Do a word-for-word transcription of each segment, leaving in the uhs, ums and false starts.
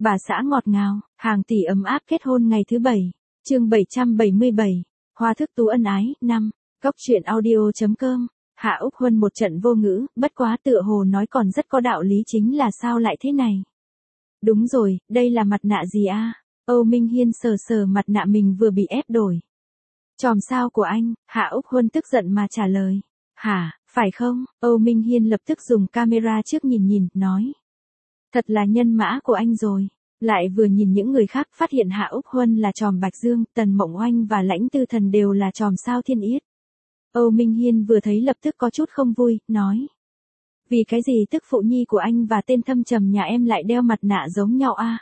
Bà xã ngọt ngào, hàng tỷ ấm áp kết hôn ngày thứ bảy. Chương bảy trăm bảy mươi bảy. Hoa thức tú ân ái, năm. Cốc truyện audio chấm com. Hạ Úc Huân một trận vô ngữ, bất quá tựa hồ nói còn rất có đạo lý, chính là sao lại thế này. Đúng rồi, đây là mặt nạ gì a? Âu Minh Hiên sờ sờ mặt nạ mình vừa bị ép đổi. Chòm sao của anh, Hạ Úc Huân tức giận mà trả lời. Hả, phải không? Âu Minh Hiên lập tức dùng camera trước nhìn nhìn, nói. Thật là nhân mã của anh rồi. Lại vừa nhìn những người khác, phát hiện Hạ Úc Huân là chòm Bạch Dương, Tần Mộng Oanh và Lãnh Tư Thần đều là chòm sao Thiên Yết. Âu Minh Hiên vừa thấy lập tức có chút không vui, nói. Vì cái gì tức phụ nhi của anh và tên thâm trầm nhà em lại đeo mặt nạ giống nhau a?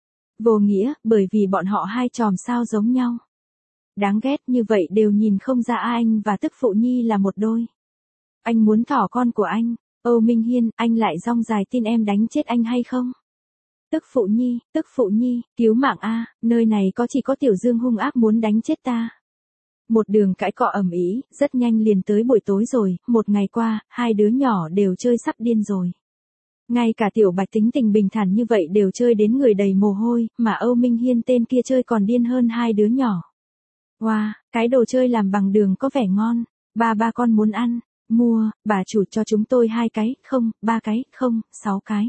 Vô nghĩa, bởi vì bọn họ hai chòm sao giống nhau. Đáng ghét, như vậy đều nhìn không ra anh và tức phụ nhi là một đôi. Anh muốn thỏ con của anh. Âu Minh Hiên, anh lại rong dài tin em đánh chết anh hay không? Tức phụ nhi, tức phụ nhi, cứu mạng a, nơi này có chỉ có Tiểu Dương hung ác muốn đánh chết ta. Một đường cãi cọ ầm ĩ, rất nhanh liền tới buổi tối rồi, một ngày qua, hai đứa nhỏ đều chơi sắp điên rồi. Ngay cả Tiểu Bạch tính tình bình thản như vậy đều chơi đến người đầy mồ hôi, mà Âu Minh Hiên tên kia chơi còn điên hơn hai đứa nhỏ. Wow, cái đồ chơi làm bằng đường có vẻ ngon, ba ba con muốn ăn, mua, bà chủ cho chúng tôi hai cái, không, ba cái, không, sáu cái.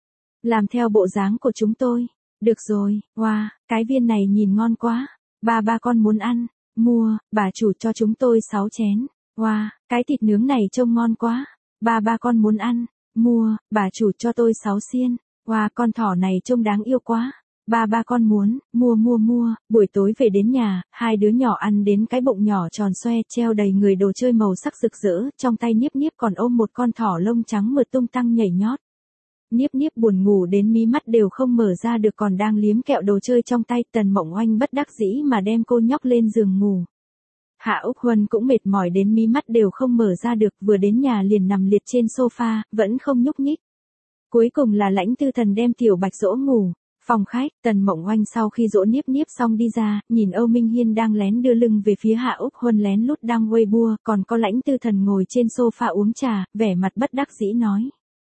Làm theo bộ dáng của chúng tôi, được rồi, wow, cái viên này nhìn ngon quá, ba ba con muốn ăn, mua, bà chủ cho chúng tôi sáu chén, wow, cái thịt nướng này trông ngon quá, ba ba con muốn ăn, mua, bà chủ cho tôi sáu xiên, wow, con thỏ này trông đáng yêu quá. Ba ba con muốn, mua mua mua, buổi tối về đến nhà, hai đứa nhỏ ăn đến cái bụng nhỏ tròn xoe, treo đầy người đồ chơi màu sắc rực rỡ, trong tay Niếp Niếp còn ôm một con thỏ lông trắng mượt tung tăng nhảy nhót. Niếp Niếp buồn ngủ đến mí mắt đều không mở ra được, còn đang liếm kẹo đồ chơi trong tay. Tần Mộng Oanh bất đắc dĩ mà đem cô nhóc lên giường ngủ. Hạ Úc Huân cũng mệt mỏi đến mí mắt đều không mở ra được, vừa đến nhà liền nằm liệt trên sofa, vẫn không nhúc nhích. Cuối cùng là Lãnh Tư Thần đem Tiểu Bạch dỗ ngủ. Phòng khách, Tần Mộng Oanh sau khi dỗ Niếp Niếp xong đi ra, nhìn Âu Minh Hiên đang lén đưa lưng về phía Hạ Úc Huân lén lút đang Weibo, còn có Lãnh Tư Thần ngồi trên sofa uống trà, vẻ mặt bất đắc dĩ nói.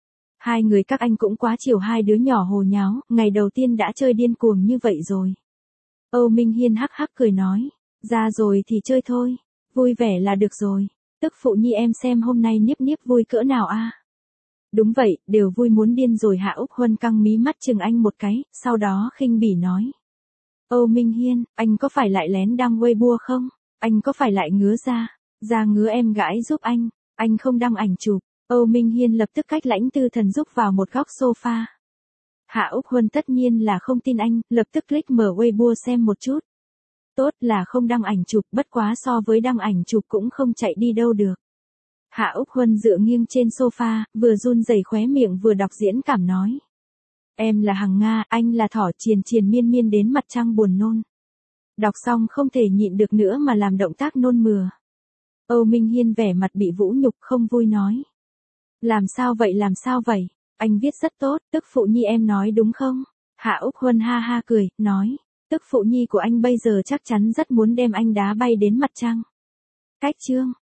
Hai người các anh cũng quá chiều hai đứa nhỏ hồ nháo, ngày đầu tiên đã chơi điên cuồng như vậy rồi. Âu Minh Hiên hắc hắc cười nói, ra rồi thì chơi thôi, vui vẻ là được rồi, tức phụ nhi em xem hôm nay Niếp Niếp vui cỡ nào a? Đúng vậy, đều vui muốn điên rồi. Hạ Úc Huân căng mí mắt chừng anh một cái, sau đó khinh bỉ nói. Âu Minh Hiên, anh có phải lại lén đăng Weibo không? Anh có phải lại ngứa ra? Ra ngứa em gãi giúp anh, anh không đăng ảnh chụp. Âu Minh Hiên lập tức cách Lãnh Tư Thần giúp vào một góc sofa. Hạ Úc Huân tất nhiên là không tin anh, lập tức click mở Weibo xem một chút. Tốt là không đăng ảnh chụp, bất quá so với đăng ảnh chụp cũng không chạy đi đâu được. Hạ Úc Huân dựa nghiêng trên sofa, vừa run rẩy khóe miệng vừa đọc diễn cảm nói. Em là Hằng Nga, anh là thỏ, triền triền miên miên đến mặt trăng buồn nôn. Đọc xong không thể nhịn được nữa mà làm động tác nôn mửa. Âu Minh Hiên vẻ mặt bị vũ nhục không vui nói. Làm sao vậy làm sao vậy, anh viết rất tốt, tức phụ nhi em nói đúng không? Hạ Úc Huân ha ha cười, nói. Tức phụ nhi của anh bây giờ chắc chắn rất muốn đem anh đá bay đến mặt trăng. Cách chương.